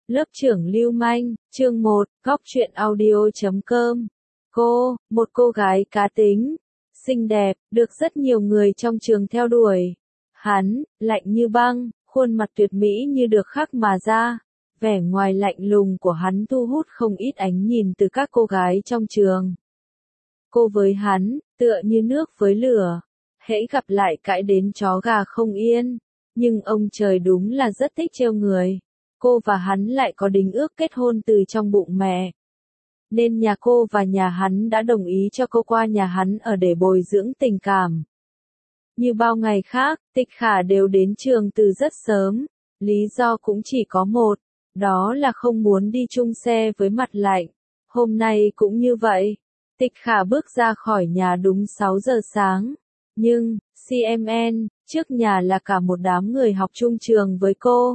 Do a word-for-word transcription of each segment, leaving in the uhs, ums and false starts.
Lớp trưởng lưu manh, chương một, góc truyện audio chấm com. Cô, một cô gái cá tính, xinh đẹp, được rất nhiều người trong trường theo đuổi. Hắn, lạnh như băng, khuôn mặt tuyệt mỹ như được khắc mà ra. Vẻ ngoài lạnh lùng của hắn thu hút không ít ánh nhìn từ các cô gái trong trường. Cô với hắn, tựa như nước với lửa. Hễ gặp lại cãi đến chó gà không yên. Nhưng ông trời đúng là rất thích trêu người. Cô và hắn lại có đính ước kết hôn từ trong bụng mẹ. Nên nhà cô và nhà hắn đã đồng ý cho cô qua nhà hắn ở để bồi dưỡng tình cảm. Như bao ngày khác, Tịch Khả đều đến trường từ rất sớm. Lý do cũng chỉ có một, đó là không muốn đi chung xe với Mặt Lạnh. Hôm nay cũng như vậy. Tịch Khả bước ra khỏi nhà đúng sáu giờ sáng. Nhưng, xê em en, trước nhà là cả một đám người học chung trường với cô.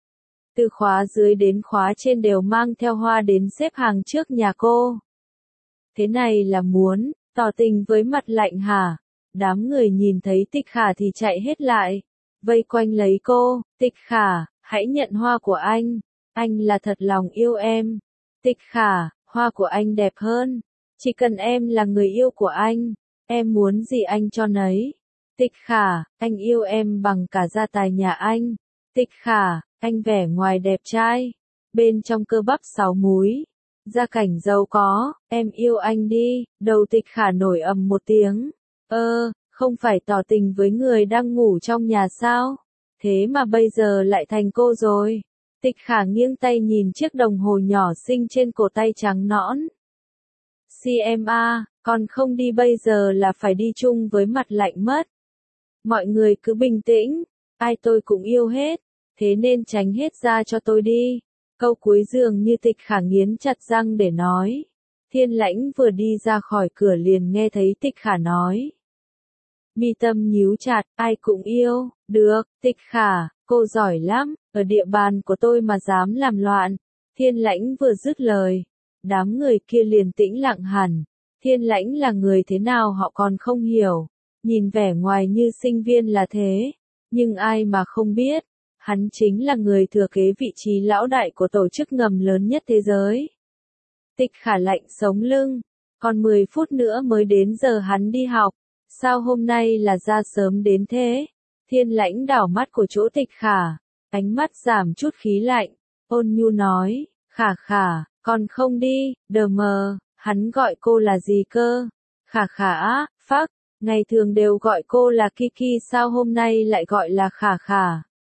Từ khóa dưới đến khóa trên đều mang theo hoa đến xếp hàng trước nhà cô. Thế này là muốn, tỏ tình với Mặt Lạnh hả? Đám người nhìn thấy Tịch Khả thì chạy hết lại. Vây quanh lấy cô, Tịch Khả, hãy nhận hoa của anh. Anh là thật lòng yêu em. Tịch Khả, hoa của anh đẹp hơn. Chỉ cần em là người yêu của anh, em muốn gì anh cho nấy. Tịch Khả, anh yêu em bằng cả gia tài nhà anh. Tịch Khả, anh vẻ ngoài đẹp trai, bên trong cơ bắp sáu múi, gia cảnh giàu có, em yêu anh đi. Đầu Tịch Khả nổi ầm một tiếng. Ơ, không phải tỏ tình với người đang ngủ trong nhà sao? Thế mà bây giờ lại thành cô rồi. Tịch Khả nghiêng tay nhìn chiếc đồng hồ nhỏ xinh trên cổ tay trắng nõn. xê em a, còn không đi bây giờ là phải đi chung với Mặt Lạnh mất. Mọi người cứ bình tĩnh, ai tôi cũng yêu hết. Thế nên tránh hết ra cho tôi đi. Câu cuối dường như Tịch Khả nghiến chặt răng để nói. Thiên Lãnh vừa đi ra khỏi cửa liền nghe thấy Tịch Khả nói. Mi tâm nhíu chặt, ai cũng yêu. Được, Tịch Khả, cô giỏi lắm, ở địa bàn của tôi mà dám làm loạn. Thiên Lãnh vừa dứt lời, đám người kia liền tĩnh lặng hẳn. Thiên Lãnh là người thế nào họ còn không hiểu. Nhìn vẻ ngoài như sinh viên là thế, nhưng ai mà không biết. Hắn chính là người thừa kế vị trí lão đại của tổ chức ngầm lớn nhất thế giới. Tịch Khả lạnh sống lưng. Còn mười phút nữa mới đến giờ hắn đi học. Sao hôm nay là ra sớm đến thế? Thiên Lãnh đảo mắt của chỗ Tịch Khả. Ánh mắt giảm chút khí lạnh. Ôn nhu nói. Khả Khả, còn không đi, đờ mờ. Hắn gọi cô là gì cơ? Khả Khả á, phắc. Ngày thường đều gọi cô là Kiki, sao hôm nay lại gọi là Khả Khả?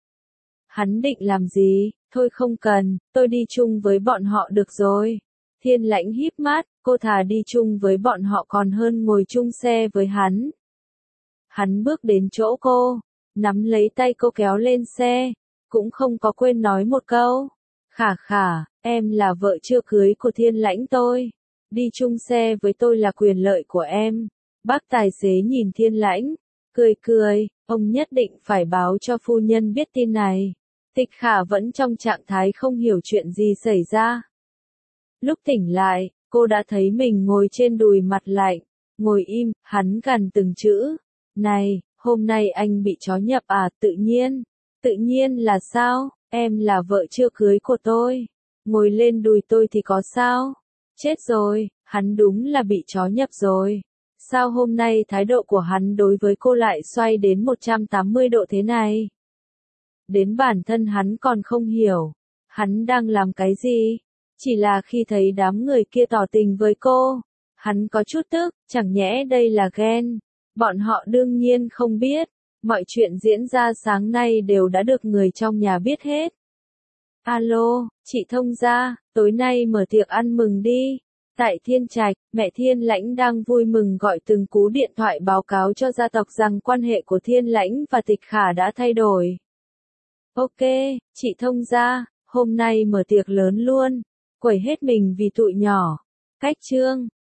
Hắn định làm gì? Thôi không cần, tôi đi chung với bọn họ được rồi. Thiên Lãnh híp mắt, cô thà đi chung với bọn họ còn hơn ngồi chung xe với hắn. Hắn bước đến chỗ cô, nắm lấy tay cô kéo lên xe, cũng không có quên nói một câu. Khả Khả, em là vợ chưa cưới của Thiên Lãnh tôi. Đi chung xe với tôi là quyền lợi của em. Bác tài xế nhìn Thiên Lãnh, cười cười, ông nhất định phải báo cho phu nhân biết tin này. Tịch Khả vẫn trong trạng thái không hiểu chuyện gì xảy ra. Lúc tỉnh lại, cô đã thấy mình ngồi trên đùi Mặt Lạnh, ngồi im, hắn gằn từng chữ. Này, hôm nay anh bị chó nhập à? Tự nhiên. Tự nhiên là sao? Em là vợ chưa cưới của tôi. Ngồi lên đùi tôi thì có sao? Chết rồi, hắn đúng là bị chó nhập rồi. Sao hôm nay thái độ của hắn đối với cô lại xoay đến một trăm tám mươi độ thế này? Đến bản thân hắn còn không hiểu. Hắn đang làm cái gì? Chỉ là khi thấy đám người kia tỏ tình với cô, hắn có chút tức, chẳng nhẽ đây là ghen. Bọn họ đương nhiên không biết. Mọi chuyện diễn ra sáng nay đều đã được người trong nhà biết hết. Alo, chị Thông gia, tối nay mở tiệc ăn mừng đi. Tại Thiên Trạch, mẹ Thiên Lãnh đang vui mừng gọi từng cú điện thoại báo cáo cho gia tộc rằng quan hệ của Thiên Lãnh và Tịch Khả đã thay đổi. Ok, chị Thông gia, hôm nay mở tiệc lớn luôn. Quẩy hết mình vì tụi nhỏ. Cách chương.